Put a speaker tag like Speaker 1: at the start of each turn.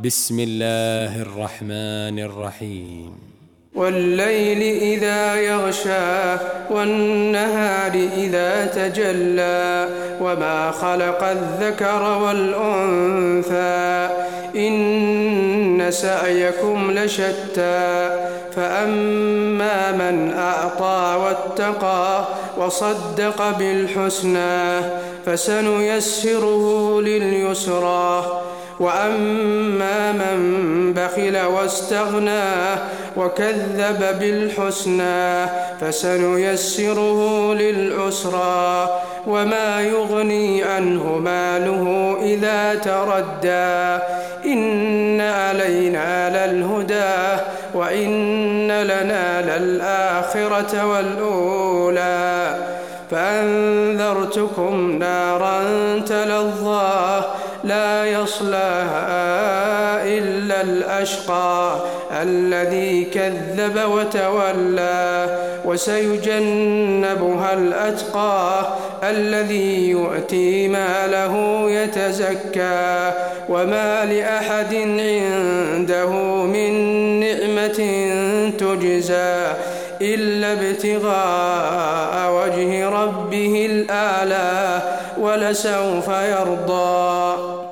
Speaker 1: بسم الله الرحمن الرحيم
Speaker 2: والليل إذا يغشى والنهار إذا تجلى وما خلق الذكر والأنثى إن سعيكم لشتى فأما من أعطى واتقى وصدق بالحسنى فسنيسره لليسرى وأما من بخل واستغنى وكذب بالحسنى فسنيسره للعسرى وما يغني عنه ماله إذا تردى إن علينا للهدى وإن لنا للآخرة والأولى فأنذرتكم نارا تلظى لا يصلاها إلا الأشقى الذي كذب وتولى وسيجنبها الأتقى الذي يؤتي ماله يتزكى وما لأحد عنده من نعمة تجزى إلا ابتغاء وجه ربه الأعلى ولسوف يرضى.